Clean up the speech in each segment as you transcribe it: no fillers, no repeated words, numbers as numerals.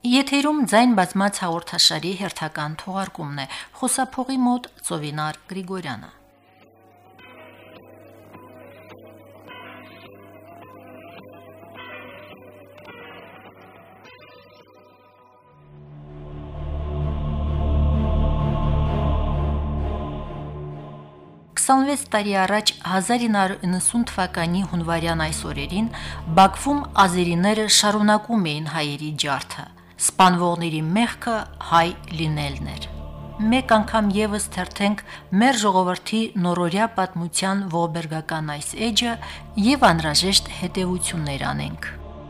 Եթերում ձայն բազմաց հաղորդաշարի հերթական թողարկումն է, խոսափողի մոտ Ծովինար Գրիգորյանը։ տարի առաջ 1990 թվականի հունվարյան այս օրերին Բաքվում ազերիները շարունակում էին հայերի ջարդը։ Սպանվողների մեղքը հայ լինելն էր։ Մեկ անգամ եւս թերթենք մեր ժողովրդի նորորյա պատմության ողբերգական այս էջը եւ անհրաժեշտ հետեւություններ անենք։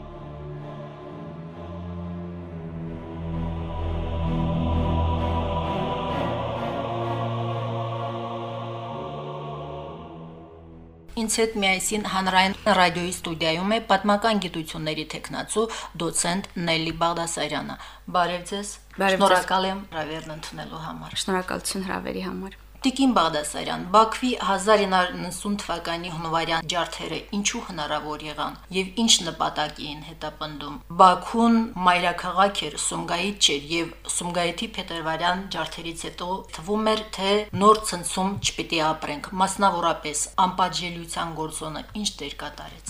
Ինձ հետ միասին հանրային ռադիոյի ստուդիայում է պատմական գիտությունների թեկնածու դոցենտ Նելլի Բաղդասարյանը։ Բարև ձեզ։ Շնորհակալ եմ հրավերն ընդունելու համար։ Շնորհակալություն հրավերի համար։ Տիկին Բաղդասարյան, Բաքվի 1990 թվականի հունվարյան ջարդերը ինչու հնարավոր եղան եւ ինչ նպատակ էին հետապնդում։ Բաքուն մայրաքաղաք էր, Սումգայիթ չէր եւ Սումգայիթի փետրվարյան ջարդերից հետո թվում էր, թե նոր ցնցում չպիտի ապրենք, մասնավորապես անպատժելիության գործոնը ինչ դեր կատարեց։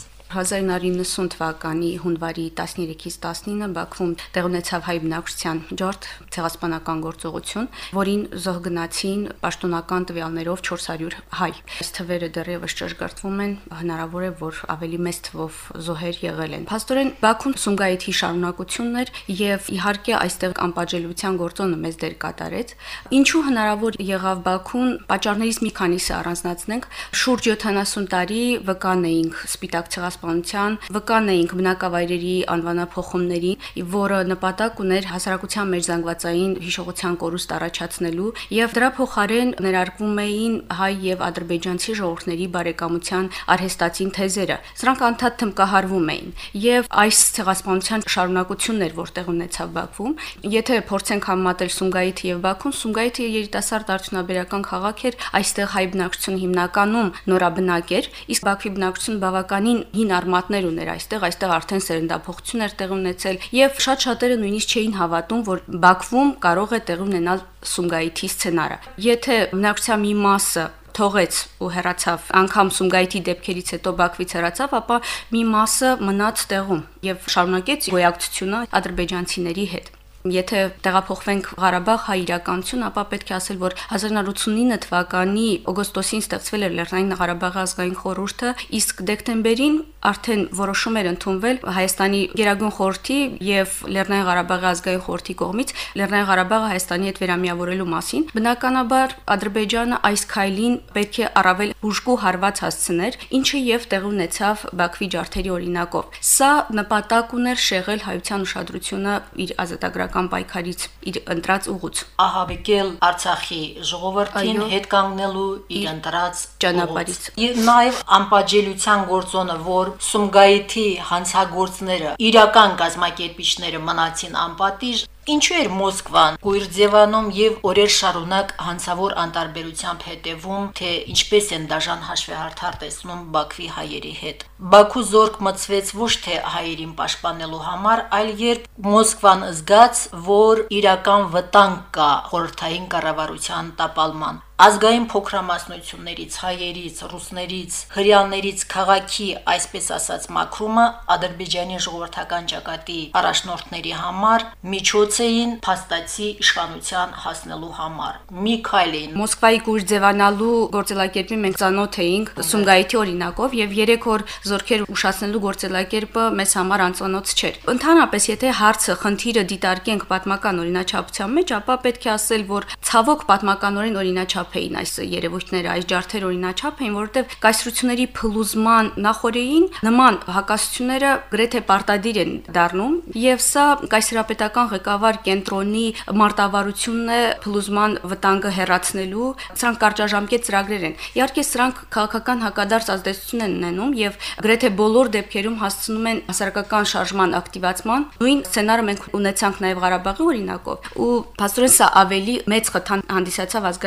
1990 թվականի հունվարի 13-ից 19-ը Բաքվում տեղ ունեցավ հայ բնակչության ջարդ ցեղասպանական գործողություն, որին զոհ գնացին պաշտոնական տվյալներով 400 հայ։ Այս թվերը դեռևս ճշգրտվում են, հնարավոր է, որ ավելի մեծ թվով զոհեր եղել են։ Փաստորեն Բաքուն Սումգայիթի շարունակությունն էր եւ իհարկե այստեղ անպատժելիության գործոնը մեծ դեր կատարեց։ Ինչու հնարավոր եղավ Բաքուն, պատճառներից մի քանիսը առանձնացնենք։ Շուրջ 70 տարի վկանեինք սպիտակ ցեղասպանության, վկանեինք բնակավայրերի անվանափոխումների, որը նպատակ ուներ հասարակության մեջ զանգվածային հիշողության կորուստ առաջացնելու եւ դրա փոխարեն ներարկվում էին հայ եւ ադրբեջանցի ժողովուրդների բարեկամության արհեստացին թեզերը։ Սրանք անդադ թմկահարվում էին եւ այս ցեղասպանության շարունակությունն էր, որտեղ ունեցավ Բաքվում։ Եթե փորձենք համեմատել Սումգայիթի եւ Բաքուն, Սումգայիթը երիտասարդ արդյունաբերական քաղաք էր, այստեղ հայ բնակչությունը հիմնականում նորաբնակ էր, իսկ Բաքվի բնակչությունը բավականին հին արմատներ ուներ այստեղ արդեն սերնդափոխություն էր տեղի ունեցել եւ շատ-շատերը նույնիսկ չէին հավատում, որ Բաքվում կարող է տեղի ունենալ Սումգայիթի սցենարը։ Եթե բնակչության մի մասը թողեց ու հեռացավ, անգամ Սումգայիթի դեպքերից հետո Բաքվից հեռացավ, ապա մի մասը մնաց տեղում եւ շարունակեց գոյակցությունը ադրբեջանցիների հետ։ Եթե տեղափոխվենք Ղարաբաղ հայ իրականություն, ապա պետք է ասել, որ 1989 թվականի օգոստոսին ստեղծվել էր Լեռնային Ղարաբաղի ազգային խորհուրդը, իսկ դեկտեմբերին արդեն որոշում էր ընդունվել Հայաստանի Գերագույն խորհրդի եւ Լեռնային Ղարաբաղի ազգային խորհրդի կողմից Լեռնային Ղարաբաղը Հայաստանի հետ վերամիավորելու մասին։ Բնականաբար Ադրբեջանը այս քայլին պետք է առավել բուժկու հարված հասցներ, ինչը եւ տեղի ունեցավ Բաքվի ջարդերի օրինակով։ Սա նպատակ ուներ շեղել հայության ուշադրությունը իր ազատագրական պայքարից, իր ընտրած ուղուց։ Ահաբեկել Արցախի ժողովրդին հետ կանգնելու իր ընտրած ճանապարհից։ Եվ նաեւ անպատժելիության գործոնը, որ Սումգայիթի հանցագործները, իրական կազմակերպիչները մնացին անպատիժ, ինչու էր Մոսկվան գույր ձևանում եւ օրեր շարունակ հանցավոր անտարբերությամբ հետևում, թե ինչպես են դաժան հաշվեհարթար տեսնում Բաքվի հայերի հետ։ Բաքու զորք մցվեց ոչ թե հայերին պաշտպանելու համար, այլ երբ Մոսկվան զգաց, որ իրական վտանգ կա խորհրդային կառավարության տապալման։ Ազգային փոքրամասնություններից, հայերից, ռուսներից, հրեաներից քաղաքի, այսպես ասած, մաքրումը Ադրբեջանի ժողովրդական ճակատի առաջնորդների համար միջոց էին փաստացի իշխանության հասնելու համար։ Մի քայլ էին։ Մոսկվայի գույր ձևանալու գործելակերպին մենք ծանոթ էինք Սումգայիթի օրինակով եւ 3 օր զորքեր ուշացնելու գործելակերպը մեզ համար անծանոթ չէր։ Ընդհանրապես, եթե հարցը, խնդիրը դիտարկենք պատմական օրինաչափության մեջ, ապա պետք է ասել, որ ցավոք պատմականորեն օրինաչափ էին այս երևույթները, այս ջարդեր օրինաչափ էին, որովհետև կայսրությունների փլուզման նախորդին նման հակասությունները գրեթե պարտադիր են դառնում, եւ սա կայսրապետական ղեկավար կենտրոնի մարտավարությունն է փլուզման վտանգը հեռացնելու, սրանք կարճաժամկետ ծրագրեր են։ Իհարկե սրանք քաղաքական հակադարձ ազդեցություն են ունենում եւ գրեթե բոլոր դեպքերում հասցնում են հասարակական շարժման ակտիվացման։ Նույն սցենարը մենք ունեցանք նաեւ Ղարաբաղի օրինակով, ու փաստորեն սա ավելի մեծ խթան հանդիսացավ ազգային ազատագրական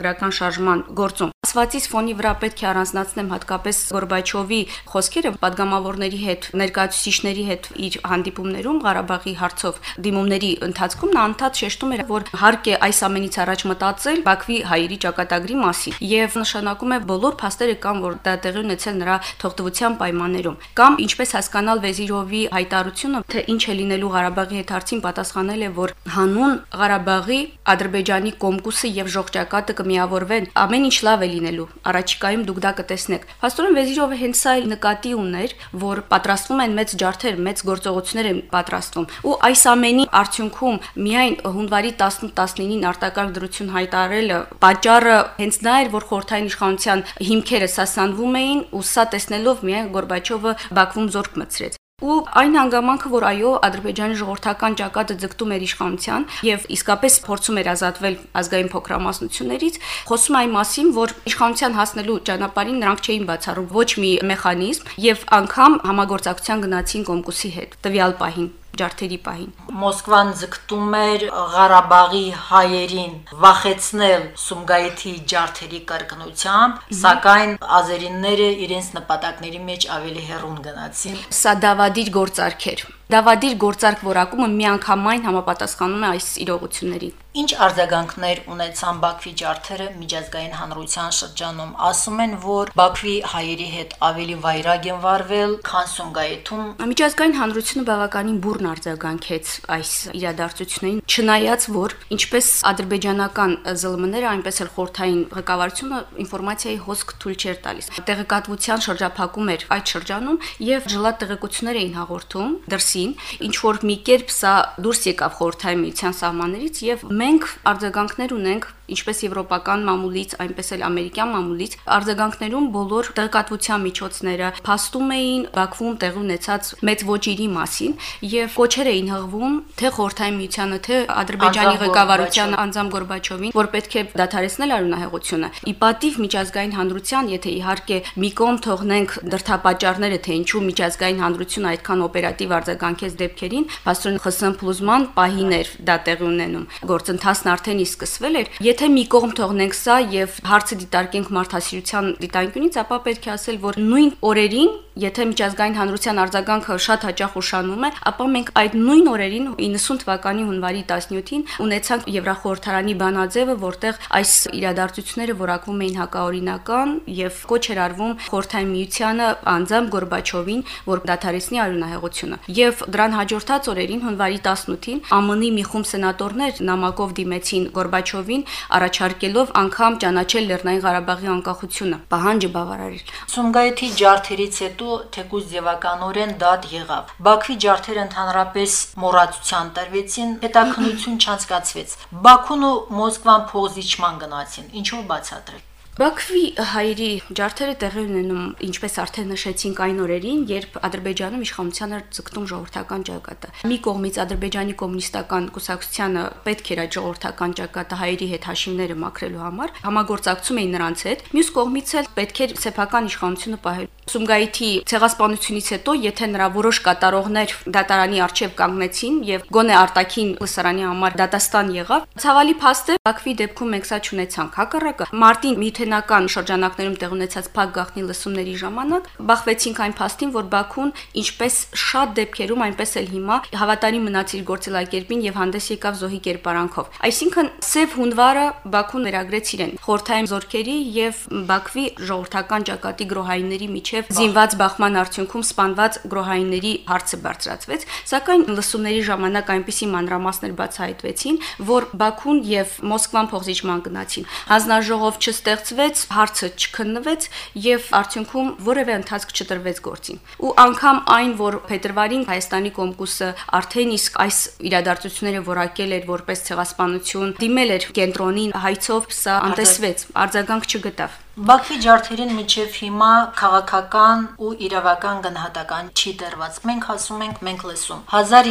ռազմավարական շարժման գործում։ Ասվածից ֆոնի վրա պետք է առանձնացնեմ հատկապես Գորբաչովի խոսքերը падգամավորների հետ, ներկայացուցիչների հետ իր հանդիպումներում Ղարաբաղի հարցով դիմումների ընթացքում նա անդադ շեշտում էր, որ հարկ է այս ամենից առաջ մտածել Բաքվի հայերի ճակատագրի մասին եւ նշանակում է բոլոր փաստերը կան, որ դա տեղի ունեցել նրա թողտվության պայմաններում։ Կամ ինչպես հասկանալ Վեզիրովի հայտարարությունը, թե ինչ է լինելու Ղարաբաղի հետ հարցին պատասխանել է, որ հանուն Ղարաբաղի Ադրբեջանի կոմկուսը եւ ժողջակատը կմիավորվեն, ամեն ինչ լավ է լինելու, առաջիկայում դուք դա կտեսնեք։ Փաստորեն Վեզիրովը հենց սա նկատի ուներ, որ պատրաստվում են մեծ ջարդեր, մեծ գործողություններ են պատրաստվում։ Ու այս ամենի արդյունքում միայն հունվարի 18-19-ին արտակարգ դրություն հայտարարելը պատճառը հենց նա էր, որ խորհրդային իշխանության հիմքերը սասանվում էին, ու սա տեսնելով միայն Գորբաչովը Բաքվում զորք մտցրեց։ Ու այն հանգամանքը, որ այո, Ադրբեջանի ժողովրդական ճակատը ձգտում էր իշխանության եւ իսկապես փորձում էր ազատվել ազգային փոքրամասնություններից, խոսում այն մասին, որ իշխանության հասնելու ճանապարհին նրանք չէին բացառում ոչ մի մեխանիզմ եւ անգամ համագործակցության գնացին Կոմկուսի հետ տվյալ պահին ջարդերի պահին։ Մոսկվան ձգտում էր Ղարաբաղի հայերին վախեցնել Սումգայիթի ջարդերի կրկնությամբ, սակայն ազերինները իրենց նպատակների մեջ ավելի հեռուն գնացին։ Սա դավադիր գործարք էր։ Դավադիր գործարք որակումը միանգամայն համապատասխանում է այս իրողություններին։ Ինչ արձագանքներ ունեցան Բաքվի ջարդերը միջազգային հանրության շրջանում։ Ասում են, որ Բաքվի հայերի հետ ավելի վայրագ են վարվել, քան Սումգայիթում։ Միջազգային հանրությունը բավականին բուռն արձագանքեց այս իրադարձություններին, չնայած որ ինչպես ադրբեջանական ԶԼՄ-ները, այնպես էլ խորհրդային ղեկավարությունը ինֆորմացիայի հոսք թույլ չէր տալիս։ Տեղեկատվության շրջափակում էր այդ շրջանում եւ ժլատ տեղեկություններ էին հաղորդում դրսին, ինչ որ մի կերպ սա դուրս եկավ խորհրդային միության սահմաններից եւ մենք արձագանքներ ունենք ինչպես եվրոպական մամուլից, այնպես էլ ամերիկյան մամուլից, արձագանքներում բոլոր տեղեկատվության միջոցները փաստում էին Բաքվում տեղի ունեցած մեծ ոճերի մասին եւ կոչեր էին հղվում թե խորհրդային միությանը, թե Ադրբեջանի ղեկավարությանը Անձամ Գորբաչովին, որ պետք է դադարեցնել արյունահեղությունը։ Ի պատիվ միջազգային հանրության, եթե իհարկե մի կողմ թողնենք դրդապատճառները, թե ինչու միջազգային հանրությունը այդքան օպերատիվ արձագանքեց դեպքերին, փաստորեն ԽՍՀՄ փլուզման պահին էր դա տեղի ունենում։ Գործընթացն արդեն իսկ սկսվել էր։ Եթե մի կողմ թողնենք սա եւ հարցը դիտարկենք մարդասիրության դիտանկյունից, ապա պետք է ասել, որ նույն օրերին, եթե միջազգային հանրության արձագանքը շատ հաճախ ուշանում է, ապա մենք այդ նույն օրերին 90 թվականի հունվարի 17-ին ունեցանք Եվրախորհրդարանի բանաձևը, որտեղ այս իրադարձությունները որակվում էին հակաօրինական եւ կոչ էր արվում խորհրդային միությանը անձամբ Գորբաչովին, որ դադարեցնի արյունահեղությունը։ Եվ դրան հաջորդած օրերին հունվարի 18-ին ԱՄՆ-ի մի խումբ սենատորներ նամակով դիմեցին Գորբաչովին, առաջարկելով անգամ ճանաչել Լեռնային Ղարաբաղի անկախությունը։ Պահանջը բավարար էր։ Սումգայիթի ջարդերից հետո թեկուզ ձևականորեն դատ եղավ։ Բաքվի ջարդերը ընդհանրապես մոռացության տրվեցին, հետաքնություն չանցկացվեց։ Բաքուն ու Մոսկվան փոխզիջման գնացին։ Ինչով բացատրել։ Բաքվի հայերի ջարդերը տեղի ունենում, ինչպես արդեն նշեցինք այն օրերին, երբ Ադրբեջանում իշխանության էր ձգտում ժողովրդական ճակատը։ Մի կողմից Ադրբեջանի կոմունիստական կուսակցությանը պետք էր այդ ժողովրդական ճակատը հայերի հետ հաշիվները մաքրելու համար, համագործակցում էին նրանց հետ, մյուս կողմից էլ պետք էր սեփական իշխանությունը պահել։ Սումգայիթի ցեղասպանությունից հետո, եթե նրա որոշ կատարողներ դատարանի առջև կանգնեցին եւ գոնե արտաքին լսարանի համար դատաստան եղավ, ցավալի փաստ է Բաքվի դեպքում մենք սա չունեցանք։ Հակառակը մարտին միութենական շրջանակներում տեղ ունեցած փակ գաղտնի լսումների ժամանակ բախվեցինք այն փաստին, որ Բաքուն ինչպես շատ դեպքերում, այնպես էլ հիմա հավատարիմ մնաց իր գործելակերպին եւ հանդես եկավ զոհի կերպարանքով։ Այսինքն սև հունվարը Բաքուն վերագրեց իրեն խորհրդային զորքերի եւ Բաքվի ժողովրդական ճակատի գրոհայինների միջև զինված բախման արդյունքում սպանված գրոհայինների հարցը բարձրացվեց, սակայն լսումների ժամանակ այնպիսի մանրամասներ բացահայտվեցին, որ Բաքուն եւ Մոսկվան փոխզիջման գնացին։ Հանձնաժողով չստեղծվեց, հարցը չքննվեց եւ արդյունքում որևէ ընթացք չտրվեց գործին։ Ու անգամ այն, որ փետրվարին Հայաստանի Կոմկուսը արդեն իսկ այս իրադարձությունները որակել էր որպես ցեղասպանություն, դիմել էր կենտրոնին հայցով, սա անտեսվեց, արձագանք չգտավ։ Բաքվի ջարդերին միջև հիմա քաղաքական ու իրավական գնահատական չի տրված։ Մենք ասում ենք, մենք լսում։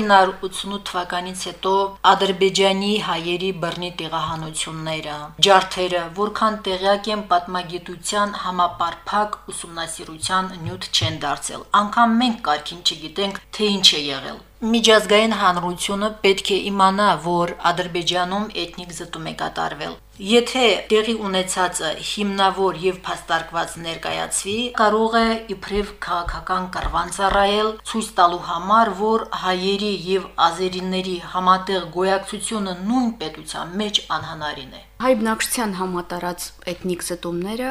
1988 թվականից հետո Ադրբեջանի հայերի բռնի տեղահանությունները, ջարդերը, որքան տեղյակ են պատմագիտության համապարփակ ուսումնասիրության նյութ չեն դարձել։ Անկամ մենք կարգին չգիտենք, թե ինչ է եղել։ Միջազգային հանրությունը պետք է իմանա, որ Ադրբեջանում էթնիկ զտում է կատարվել։ Եթե տեղի ունեցածը հիմնավոր եւ փաստարկված ներկայացվի, կարող է իբրև քաղաքական կռվան ծառայել, ցույց տալու համար, որ հայերի եւ ազերիների համատեղ գոյակցությունը նույն պետության մեջ անհնարին է։ Հայ բնակչության համատարած էթնիկ զտումները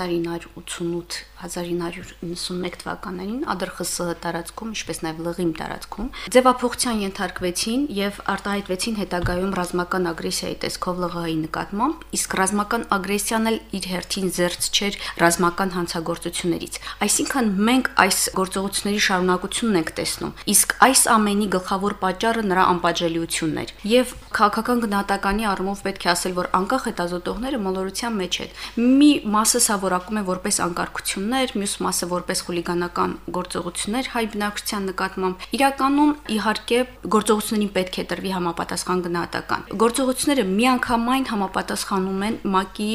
1988-1991 թվականներին ԱԴՌԽՍՀ տարածքում, ինչպես նաև ԼՂԻՄ տարածքում ձևափոխության ենթարկվեցին եւ արտահայտվեցին հետագայում ռազմական ագրեսիայի տեսքով ԼՂՀ-ի նկատմամբ, իսկ ռազմական ագրեսիան էլ իր հերթին զերծ չէր ռազմական հանցագործություններից։ Այսինքն մենք այս գործողությունների շարունակությունն ենք տեսնում, իսկ այս ամենի գլխավոր պատճառը նրա անպատժելիությունն էր։ Եվ քաղաքական գնահատականի առումով պետք է ասել, որ անկախ հետազոտողները մոլորության մեջ են։ Մի մասը սա որակում է որպես անկարգություններ, մյուս մասը որպես խուլիգանական գործողություններ հայ բնակչության նկատմամբ։ Իրականում, իհարկե, գործողություններին պետք է տրվի համապատասխան գնահատական։ Գործողությունները միանգամայն համապատասխանում են ՄԱԿ-ի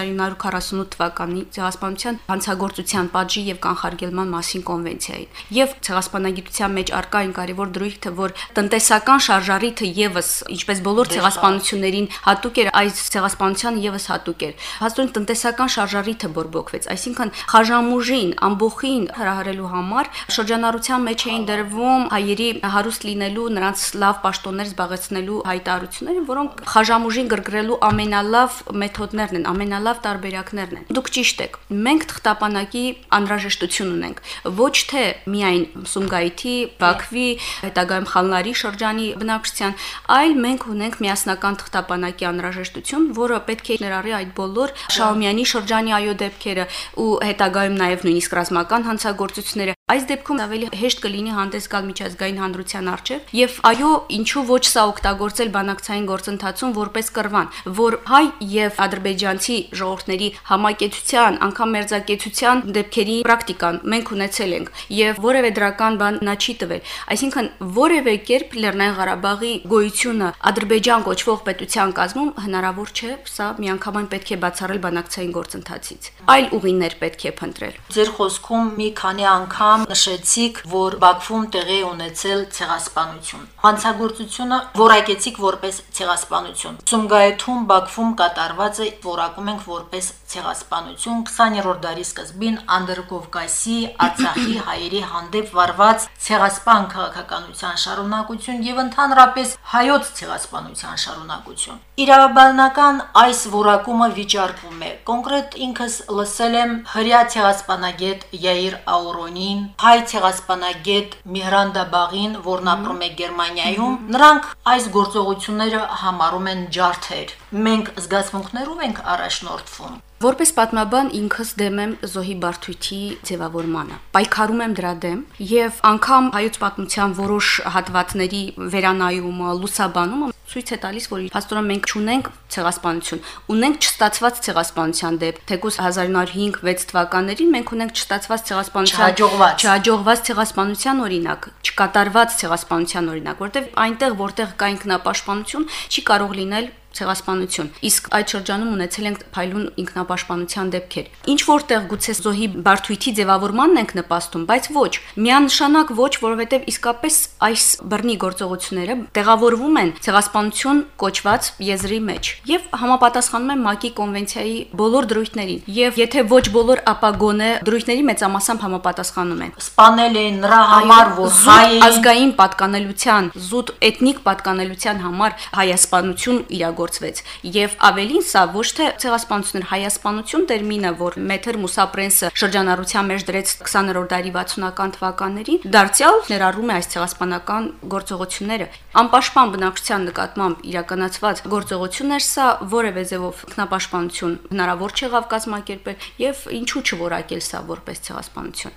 1948 թվականի ցեղասպանության հանցագործության պատժի եւ կանխարգելման մասին կոնվենցիային։ Եվ ցեղասպանագիտության մեջ առկա այն կարևոր դրույթը, որ տնտեսական շարժառիթը եւս, ինչպես բոլոր ցեղասպանություններին հատուկ էր, այս ցեղասպանությանը եւս հատուկ էր։ Հաստատուն տնտեսական շարժառիթը բորբոքվեց, այսինքն խաժամուժին, ամբոխին հրահրելու համար շրջանառության մեջ էին դրվում հայերի հարուստ լինելու, նրանց լավ պաշտոններ զբաղեցնելու հայտարարությունները, որոնք խաժամուժին գրգռելու ամենալավ մեթոդներն են, ամենալավ տարբերակներն են։ Դուք ճիշտ եք։ Մենք թղթապանակի անհրաժեշտություն ունենք, ոչ թե միայն Սումգայիթի, Բաքվի, հետագայում Խալնարի շրջանի բնակչության, այլ մենք ունենք միասնական թղթապանակի անհրաժեշտություն, որը պետք է ներառի այդ բոլոր Շահումյանի շրջանի այո դեպքերը ու հետագայում նաև նույնիսկ ռազմական հանցագործությունները։ Այս դեպքում ավելի հեշտ կլինի հանդես գալ միջազգային հանրության առջև եւ այո, ինչու ոչ սա օգտագործել բանակցային գործընթացում որպես կռվան, որ հայ եւ ադրբեջանցի ժողովուրդների համակեցության, անգամ մերձակեցության դեպքերի պրակտիկան մենք ունեցել ենք եւ որևէ դրական բան նա չի տվել։ Այսինքն որևէ կերպ Լեռնային Ղարաբաղի գոյությունը Ադրբեջան կոչվող պետության կազմում հնարավոր չէ, սա միանգամայն պետք է բացառել բանակցային գործընթացից։ Այլ ուղիներ պետք է փնտրել։ Ձեր խոսքում մի քանի անգամ նշեցիք, որ Բաքվում տեղի է ունեցել ցեղասպանություն։ Հանցագործությունը որակեցիք որպես ցեղասպանություն։ Սումգայիթում Բաքվում կատարվածը որակում ենք որպես ցեղասպանություն 20-րդ դարի սկզբին Անդրկովկասի, Արցախի հայերի հանդեպ վարված ցեղասպան քաղաքականության շարունակություն եւ ընդհանրապես հայոց ցեղասպանության շարունակություն։ Իրավաբանական այս որակումը վիճարկվում է։ Կոնկրետ ինքս լսել եմ հրյա ցեղասպանագետ Յայիր Աուրոնին, հայ ցեղասպանագետ Միհրանդա Բաղին, որն ապրում է Գերմանիայում։ Նրանք այս գործողությունները համարում են ջարդեր։ Մենք զգացմունքներով ենք առաջնորդվում։ Որպես պատմաբան ինքս դեմ եմ զոհի բարդույթի ձևավորմանը։ Պայքարում եմ դրա դեմ եւ անգամ հայոց պատմության որոշ հատվածների վերանայումը, լուսաբանումը ցույց է տալիս, որ հաստորեն մենք չունենք ցեղասպանություն, ունենք չստացված ցեղասպանության դեպք, թեկուզ 1905-6 թվականներին մենք ունենք չստացված ցեղասպանության, չհաջողված ցեղասպանության օրինակ, չկատարված ցեղասպանության օրինակ, որտեղ այնտեղ, որտեղ կա ինքնապաշտպանություն, չի կարող լինել ցեղասպանություն։ Իսկ այդ շրջանում ունեցել ենք փայլուն ինքնապաշտպանության դեպքեր։ Ինչ որտեղ գուցե զոհի բարդույթի ձևավորմանն ենք նպաստում, բայց ոչ, միանշանակ ոչ, որովհետև իսկապես այս բռնի գործողությունները տեղավորվում են ցեղասպանություն կոչված եզրի մեջ եւ համապատասխանում են ՄԱԿ-ի կոնվենցիայի բոլոր դրույթներին։ Եվ եթե ոչ բոլոր, ապա գոնե դրույթների մեծամասամբ համապատասխանում են։ Սպանել են նրա համար, որ հայ ազգային պատկանելության, զուտ էթնիկ պատկանելության համար հայասպանություն իրագործվեց եւ ավելին սա ոչ թե ցեղասպանություն, հայասպանություն տերմինը, որ Մեթր Մուսապրենսը շրջանառության մեջ դրեց 20-րդ դարի 60-ական թվականներին, դարձյալ ներառում է այս ցեղասպանական գործողությունները։ Անպաշտպան բնակչության նկատմամբ իրականացված գործողություններ սա որևէ ձևով ինքնապաշտպանություն հնարավոր չեղավ կազմակերպել եւ ինչու չորակել սա որպես ցեղասպանություն։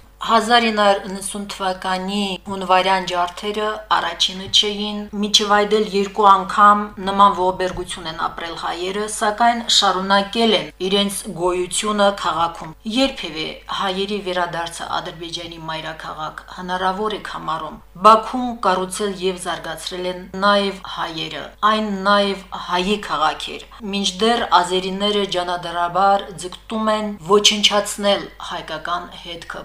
1990 թվականի հունվարյան ջարդերը առաջինը չէին, միջև այդ էլ երկու անգամ նման ողբերգություն են ապրել հայերը, սակայն շարունակել են իրենց գոյությունը քաղաքում։ Երբևէ հայերի վերադարձը Ադրբեջանի մայրաքաղաք հնարավոր է համարում։ Բաքվում կառուցել եւ զարգացրել են նաեւ հայերը, այն նաեւ հայի քաղաք էր։ Մինչդեռ ազերիները ջանադարաբար ձգտում են ոչնչացնել հայկական հետքը Բաքվում։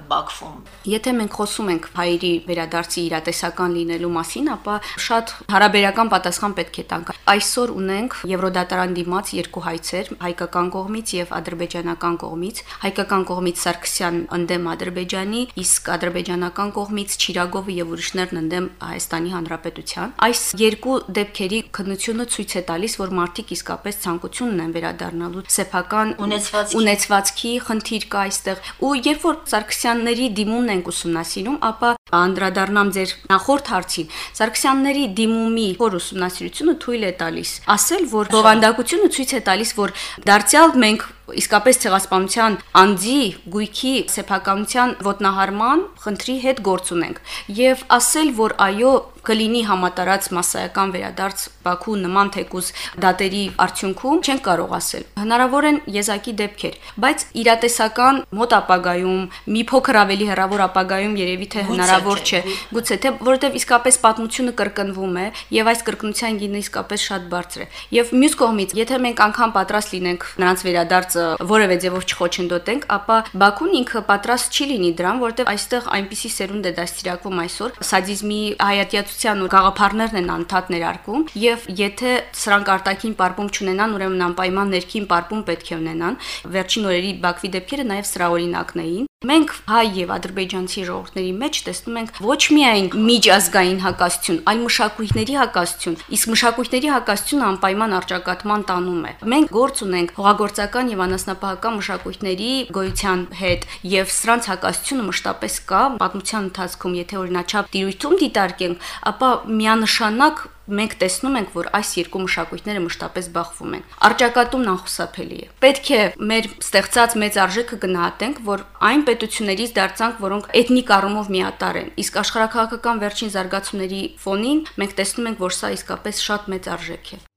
հաշվում։ Եթե մենք խոսում ենք հայերի վերադարձի իրատեսական լինելու մասին, ապա շատ հարաբերական պատասխան պետք է տանք։ Այսօր ունենք Եվրոդատարան դիմաց երկու հայցեր, հայկական կողմից եւ ադրբեջանական կողմից։ Հայկական կողմից Սարգսյան ընդդեմ Ադրբեջանի, իսկ ադրբեջանական կողմից Չիրագովը եւ ուրիշներն ընդդեմ Հայաստանի Հանրապետության։ Այս երկու դեպքերի քննությունը ցույց է տալիս, որ մարդիկ իսկապես ցանկություն ունեն վերադառնալու սեփական ունեցվածքի խնդիր կա այստեղ։ Ու երբ որ Սարգսյանների դիմումն ենք ուսումնասիրում, ապա անդրադառնամ ձեր նախորդ հարցին։ Սարգսյանների դիմումի որ ուսումնասիրությունը թույլ է տալիս ասել, որ բովանդակությունը ցույց է տալիս, որ դարձյալ մենք իսկապես ցեղասպանության անձի գույքի սեփականության ոտնահարման խնդրի հետ գործ ունենք եւ ասել, որ այո կլինի համատարած մասսայական վերադարձ Բաքու նման թեկուզ դատերի արդյունքում չեն կարող ասել։ Հնարավոր են եզակի դեպքեր, բայց իրատեսական մոտ ապագայում, մի փոքր ավելի հեռավոր ապագայում երևի թե հնարավոր չէ։ Գուցե թե որովհետեւ իսկապես պատմությունը կրկնվում է եւ այս կրկնության գինը իսկապես շատ բարձր է։ Եվ մյուս կողմից, եթե մենք անգամ պատրաստ լինենք նրանց վերադարձը որևէ ձևով չխոչընդոտենք, ապա Բաքուն ինքը պատրաստ չի լինի դրան, որովհետեւ այստեղ այնպիսի սերունդ է դաստիարակվում այսօր, սադիզմի հայատյացության ու գաղափարներն են անդադ ներարկում, եւ եթե սրանք արտաքին պարբում չունենան, ուրեմն անպայման ներքին պարբում պետք է ունենան։ Վերջին օրերի Բաքվի դեպքերը նաեւ սրա օրինակն էին։ Մենք հայ եւ ադրբեջանցի ժողովուրդների մեջ տեսնում ենք ոչ միայն միջազգային հակասություն, այլ մշակույթների հակասություն, իսկ մշակույթների հակասությունը անպայման առճակատման տանում է։ Մենք գործ ունենք հողագործական եւ անասնապահական մշակույթների գոյության հետ եւ սրանց հակասությունը մշտապես կա պատմության ընթացքում, եթե օրինաչափ տիրույթում դիտարկենք, ապա միանշանակ մենք տեսնում ենք, որ այս երկու մշակույթները մշտապես բախվում են։ Առճակատումն անխուսափելի է։ Պետք է մեր ստեղծած մեծ արժեքը գնահատենք, որ այն պետություններից դարձանք, որոնք էթնիկ առումով միատարր են։ Իսկ աշխարհակաղակական վերջին զարգացումների ֆոնին մենք տեսնում ենք, որ սա իսկապես շատ մեծ արժեք է։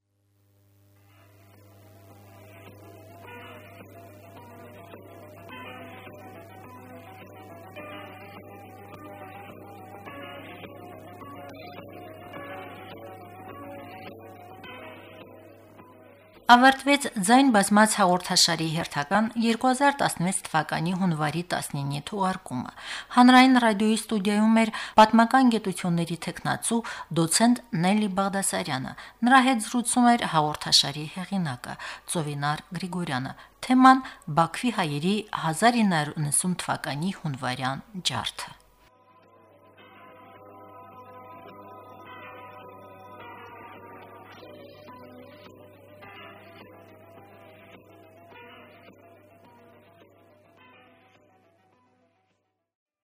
Ավարտվեց ձայն բազմաց հաղորդաշարի հերթական 2016 թվականի հունվարի 19-ի թողարկումը։ Հանրային ռադիոյի ստուդիայում էր պատմական գիտությունների թեկնածու դոցենտ Նելի Բաղդասարյանը։ Նրա հետ զրուցում էր հաղորդաշարի հեղինակը Ծովինար Գրիգորյանը։ Թեման Բաքվի հայերի 1990 թվականի հունվարյան ջարդը։